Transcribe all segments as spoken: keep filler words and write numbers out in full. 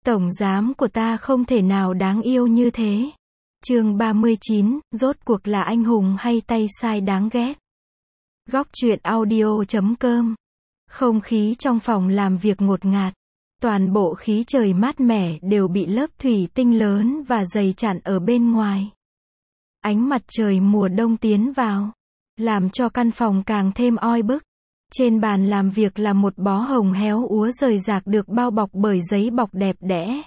Tổng giám của ta không thể nào đáng yêu như thế. Chương ba mươi chín, rốt cuộc là anh hùng hay tay sai đáng ghét. Góc truyện audio chấm com. Không khí trong phòng làm việc ngột ngạt. Toàn bộ khí trời mát mẻ đều bị lớp thủy tinh lớn và dày chặn ở bên ngoài. Ánh mặt trời mùa đông tiến vào, làm cho căn phòng càng thêm oi bức. Trên bàn làm việc là một bó hồng héo úa rời rạc được bao bọc bởi giấy bọc đẹp đẽ.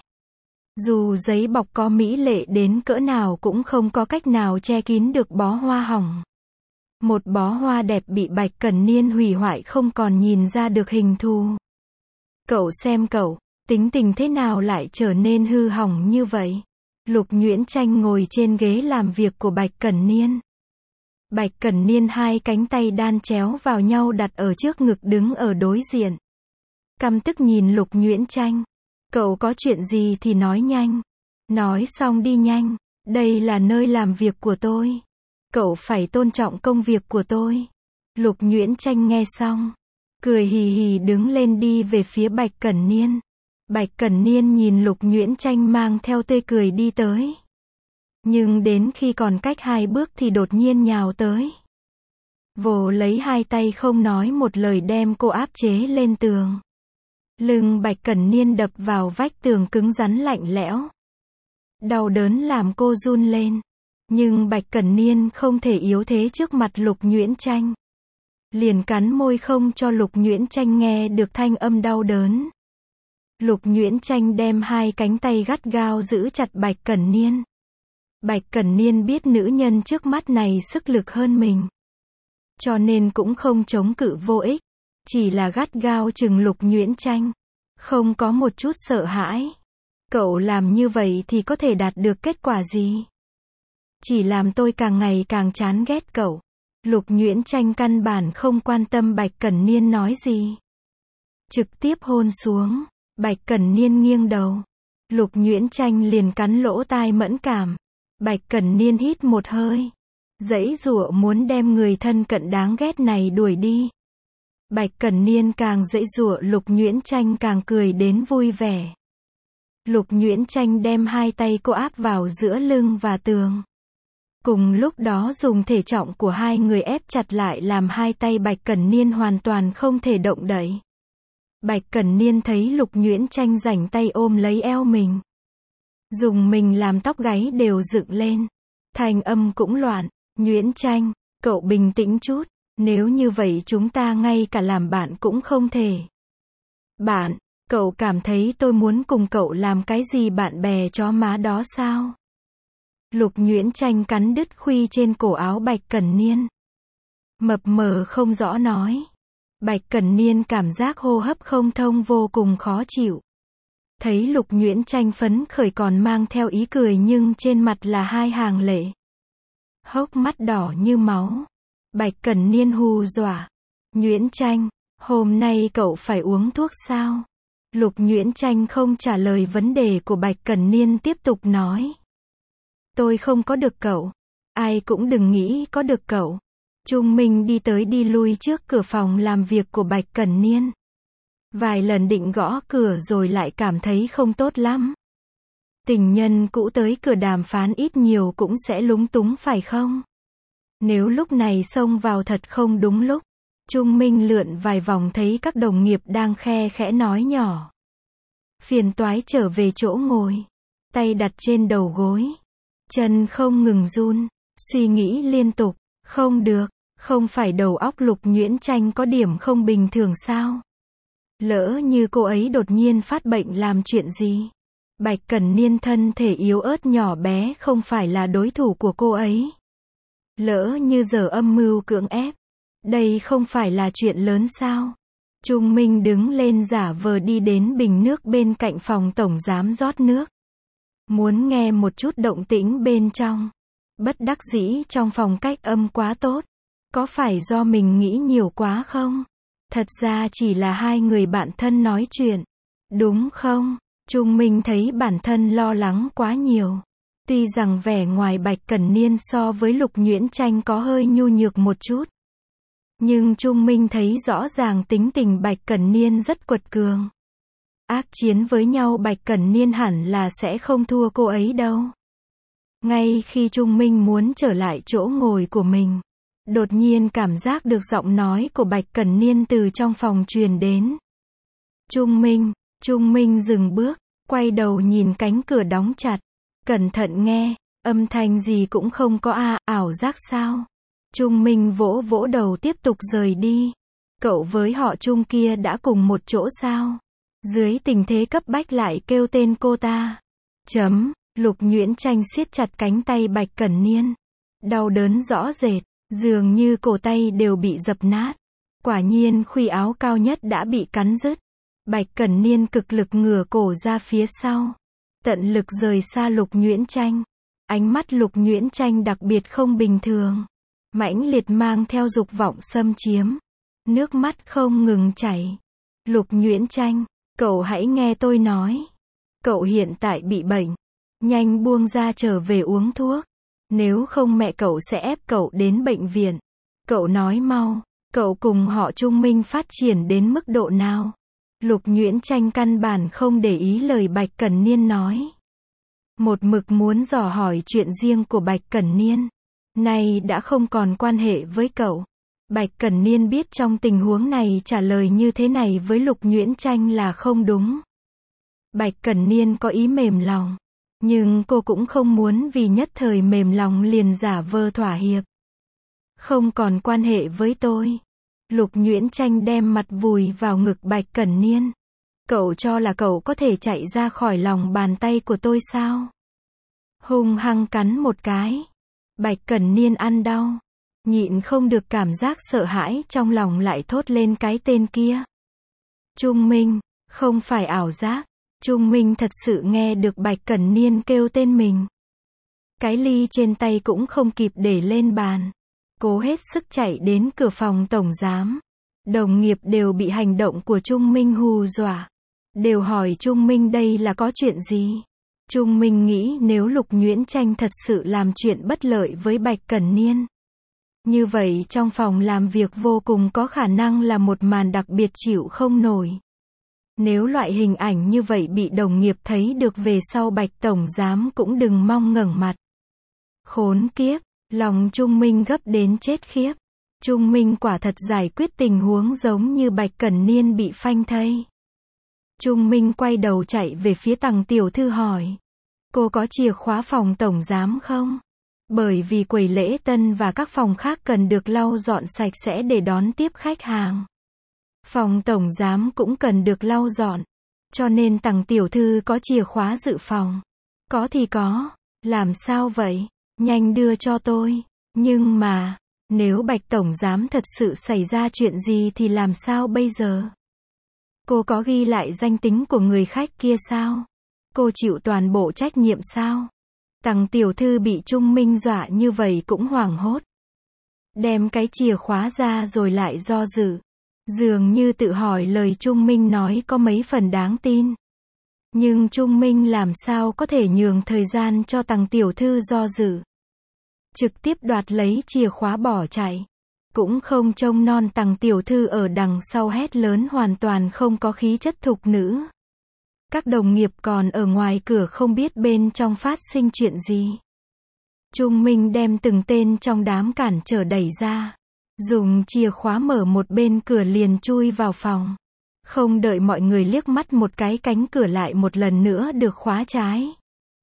Dù giấy bọc có mỹ lệ đến cỡ nào cũng không có cách nào che kín được bó hoa hỏng. Một bó hoa đẹp bị Bạch Cẩn Niên hủy hoại không còn nhìn ra được hình thù. Cậu xem cậu, tính tình thế nào lại trở nên hư hỏng như vậy? Lục Nhuyễn Tranh ngồi trên ghế làm việc của Bạch Cẩn Niên. Bạch Cẩn Niên hai cánh tay đan chéo vào nhau đặt ở trước ngực đứng ở đối diện. Căm tức nhìn Lục Nhuyễn Tranh. Cậu có chuyện gì thì nói nhanh. Nói xong đi nhanh. Đây là nơi làm việc của tôi. Cậu phải tôn trọng công việc của tôi. Lục Nhuyễn Tranh nghe xong, cười hì hì đứng lên đi về phía Bạch Cẩn Niên. Bạch Cẩn Niên nhìn Lục Nhuyễn Tranh mang theo tươi cười đi tới. Nhưng đến khi còn cách hai bước thì đột nhiên nhào tới. Vồ lấy hai tay không nói một lời đem cô áp chế lên tường. Lưng Bạch Cẩn Niên đập vào vách tường cứng rắn lạnh lẽo. Đau đớn làm cô run lên. Nhưng Bạch Cẩn Niên không thể yếu thế trước mặt Lục Nhuyễn Tranh. Liền cắn môi không cho Lục Nhuyễn Tranh nghe được thanh âm đau đớn. Lục Nhuyễn Tranh đem hai cánh tay gắt gao giữ chặt Bạch Cẩn Niên. Bạch Cẩn Niên biết nữ nhân trước mắt này sức lực hơn mình. Cho nên cũng không chống cự vô ích. Chỉ là gắt gao chừng Lục Nhuyễn Tranh. Không có một chút sợ hãi. Cậu làm như vậy thì có thể đạt được kết quả gì? Chỉ làm tôi càng ngày càng chán ghét cậu. Lục Nhuyễn Tranh căn bản không quan tâm Bạch Cẩn Niên nói gì. Trực tiếp hôn xuống. Bạch Cẩn Niên nghiêng đầu. Lục Nhuyễn Tranh liền cắn lỗ tai mẫn cảm. Bạch Cẩn Niên hít một hơi. Giãy giụa muốn đem người thân cận đáng ghét này đuổi đi. Bạch Cẩn Niên càng giãy giụa Lục Nhuyễn Tranh càng cười đến vui vẻ. Lục Nhuyễn Tranh đem hai tay cô áp vào giữa lưng và tường. Cùng lúc đó dùng thể trọng của hai người ép chặt lại làm hai tay Bạch Cẩn Niên hoàn toàn không thể động đậy. Bạch Cẩn Niên thấy Lục Nhuyễn Tranh rảnh tay ôm lấy eo mình. Dùng mình làm tóc gáy đều dựng lên. Thanh âm cũng loạn. Nhuyễn Tranh, cậu bình tĩnh chút. Nếu như vậy chúng ta ngay cả làm bạn cũng không thể. Bạn, cậu cảm thấy tôi muốn cùng cậu làm cái gì bạn bè chó má đó sao? Lục Nhuyễn Tranh cắn đứt khuy trên cổ áo Bạch Cẩn Niên. Mập mờ không rõ nói. Bạch Cẩn Niên cảm giác hô hấp không thông vô cùng khó chịu. Thấy Lục Nhuyễn Tranh phấn khởi còn mang theo ý cười nhưng trên mặt là hai hàng lệ. Hốc mắt đỏ như máu. Bạch Cẩn Niên hù dọa. Nhuyễn Tranh, hôm nay cậu phải uống thuốc sao? Lục Nhuyễn Tranh không trả lời vấn đề của Bạch Cẩn Niên tiếp tục nói. Tôi không có được cậu. Ai cũng đừng nghĩ có được cậu. Trung Minh đi tới đi lui trước cửa phòng làm việc của Bạch Cẩn Niên. Vài lần định gõ cửa rồi lại cảm thấy không tốt lắm. Tình nhân cũ tới cửa đàm phán ít nhiều cũng sẽ lúng túng phải không? Nếu lúc này xông vào thật không đúng lúc. Trung Minh lượn vài vòng thấy các đồng nghiệp đang khe khẽ nói nhỏ. Phiền toái trở về chỗ ngồi. Tay đặt trên đầu gối. Chân không ngừng run. Suy nghĩ liên tục. Không được. Không phải đầu óc Lục Nhuyễn Tranh có điểm không bình thường sao? Lỡ như cô ấy đột nhiên phát bệnh làm chuyện gì? Bạch Cẩn Niên thân thể yếu ớt nhỏ bé không phải là đối thủ của cô ấy. Lỡ như giờ âm mưu cưỡng ép. Đây không phải là chuyện lớn sao? Trung Minh đứng lên giả vờ đi đến bình nước bên cạnh phòng tổng giám rót nước. Muốn nghe một chút động tĩnh bên trong. Bất đắc dĩ trong phòng cách âm quá tốt. Có phải do mình nghĩ nhiều quá không? Thật ra chỉ là hai người bạn thân nói chuyện. Đúng không? Trung Minh thấy bản thân lo lắng quá nhiều. Tuy rằng vẻ ngoài Bạch Cẩn Niên so với Lục Nhuyễn Tranh có hơi nhu nhược một chút. Nhưng Trung Minh thấy rõ ràng tính tình Bạch Cẩn Niên rất quật cường. Ác chiến với nhau Bạch Cẩn Niên hẳn là sẽ không thua cô ấy đâu. Ngay khi Trung Minh muốn trở lại chỗ ngồi của mình, đột nhiên cảm giác được giọng nói của Bạch Cẩn Niên từ trong phòng truyền đến. Trung Minh, Trung Minh dừng bước, quay đầu nhìn cánh cửa đóng chặt. Cẩn thận nghe, âm thanh gì cũng không có a, à, ảo giác sao? Trung Minh vỗ vỗ đầu tiếp tục rời đi. Cậu với họ Trung kia đã cùng một chỗ sao? Dưới tình thế cấp bách lại kêu tên cô ta. Chấm, Lục Nhuyễn Tranh siết chặt cánh tay Bạch Cẩn Niên. Đau đớn rõ rệt, dường như cổ tay đều bị dập nát. Quả nhiên khuy áo cao nhất đã bị cắn rứt. Bạch Cẩn Niên cực lực ngửa cổ ra phía sau. Tận lực rời xa Lục Nhuyễn Tranh. Ánh mắt Lục Nhuyễn Tranh đặc biệt không bình thường. Mãnh liệt mang theo dục vọng xâm chiếm. Nước mắt không ngừng chảy. Lục Nhuyễn Tranh, cậu hãy nghe tôi nói. Cậu hiện tại bị bệnh. Nhanh buông ra trở về uống thuốc. Nếu không mẹ cậu sẽ ép cậu đến bệnh viện. Cậu nói mau, cậu cùng họ Trung Minh phát triển đến mức độ nào? Lục Nhuyễn Tranh căn bản không để ý lời Bạch Cẩn Niên nói. Một mực muốn dò hỏi chuyện riêng của Bạch Cẩn Niên. Nay đã không còn quan hệ với cậu. Bạch Cẩn Niên biết trong tình huống này trả lời như thế này với Lục Nhuyễn Tranh là không đúng. Bạch Cẩn Niên có ý mềm lòng. Nhưng cô cũng không muốn vì nhất thời mềm lòng liền giả vờ thỏa hiệp. Không còn quan hệ với tôi. Lục Nhuyễn Tranh đem mặt vùi vào ngực Bạch Cẩn Niên. Cậu cho là cậu có thể chạy ra khỏi lòng bàn tay của tôi sao? Hung hăng cắn một cái. Bạch Cẩn Niên ăn đau. Nhịn không được cảm giác sợ hãi trong lòng lại thốt lên cái tên kia. Trung Minh, không phải ảo giác. Trung Minh thật sự nghe được Bạch Cẩn Niên kêu tên mình. Cái ly trên tay cũng không kịp để lên bàn. Cố hết sức chạy đến cửa phòng tổng giám. Đồng nghiệp đều bị hành động của Trung Minh hù dọa. Đều hỏi Trung Minh đây là có chuyện gì. Trung Minh nghĩ nếu Lục Nhuyễn Tranh thật sự làm chuyện bất lợi với Bạch Cẩn Niên. Như vậy trong phòng làm việc vô cùng có khả năng là một màn đặc biệt chịu không nổi. Nếu loại hình ảnh như vậy bị đồng nghiệp thấy được về sau Bạch Tổng Giám cũng đừng mong ngẩng mặt. Khốn kiếp, lòng Trung Minh gấp đến chết khiếp. Trung Minh quả thật giải quyết tình huống giống như Bạch Cẩn Niên bị phanh thây. Trung Minh quay đầu chạy về phía Tằng tiểu thư hỏi. Cô có chìa khóa phòng tổng giám không? Bởi vì quầy lễ tân và các phòng khác cần được lau dọn sạch sẽ để đón tiếp khách hàng. Phòng tổng giám cũng cần được lau dọn. Cho nên Tằng tiểu thư có chìa khóa dự phòng. Có thì có. Làm sao vậy? Nhanh đưa cho tôi. Nhưng mà, nếu Bạch tổng giám thật sự xảy ra chuyện gì thì làm sao bây giờ? Cô có ghi lại danh tính của người khách kia sao? Cô chịu toàn bộ trách nhiệm sao? Tằng tiểu thư bị Trung Minh dọa như vậy cũng hoảng hốt. Đem cái chìa khóa ra rồi lại do dự. Dường như tự hỏi lời Trung Minh nói có mấy phần đáng tin. Nhưng Trung Minh làm sao có thể nhường thời gian cho Tằng tiểu thư do dự. Trực tiếp đoạt lấy chìa khóa bỏ chạy. Cũng không trông non Tằng tiểu thư ở đằng sau hét lớn hoàn toàn không có khí chất thục nữ. Các đồng nghiệp còn ở ngoài cửa không biết bên trong phát sinh chuyện gì. Trung Minh đem từng tên trong đám cản trở đẩy ra. Dùng chìa khóa mở một bên cửa liền chui vào phòng. Không đợi mọi người liếc mắt một cái cánh cửa lại một lần nữa được khóa trái.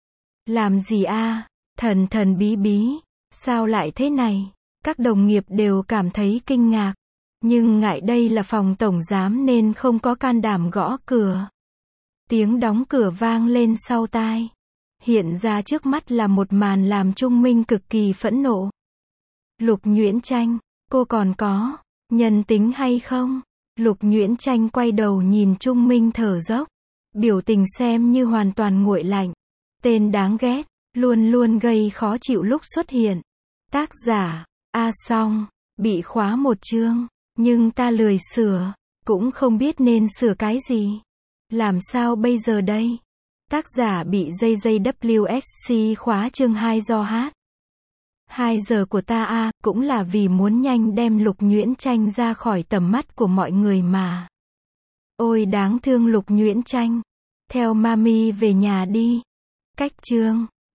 Làm gì a? Thần thần bí bí. Sao lại thế này? Các đồng nghiệp đều cảm thấy kinh ngạc. Nhưng ngại đây là phòng tổng giám nên không có can đảm gõ cửa. Tiếng đóng cửa vang lên sau tai. Hiện ra trước mắt là một màn làm Trung Minh cực kỳ phẫn nộ. Lục Nhuyễn Tranh, cô còn có nhân tính hay không? Lục Nhuyễn Tranh quay đầu nhìn Trung Minh thở dốc. Biểu tình xem như hoàn toàn nguội lạnh. Tên đáng ghét, luôn luôn gây khó chịu lúc xuất hiện. Tác giả, A Song, bị khóa một chương. Nhưng ta lười sửa, cũng không biết nên sửa cái gì. Làm sao bây giờ đây? Tác giả bị J J W S C khóa chương hai do hát. hai giờ của ta a, à, cũng là vì muốn nhanh đem Lục Nhuyễn Tranh ra khỏi tầm mắt của mọi người mà. Ôi đáng thương Lục Nhuyễn Tranh. Theo mami về nhà đi. Cách chương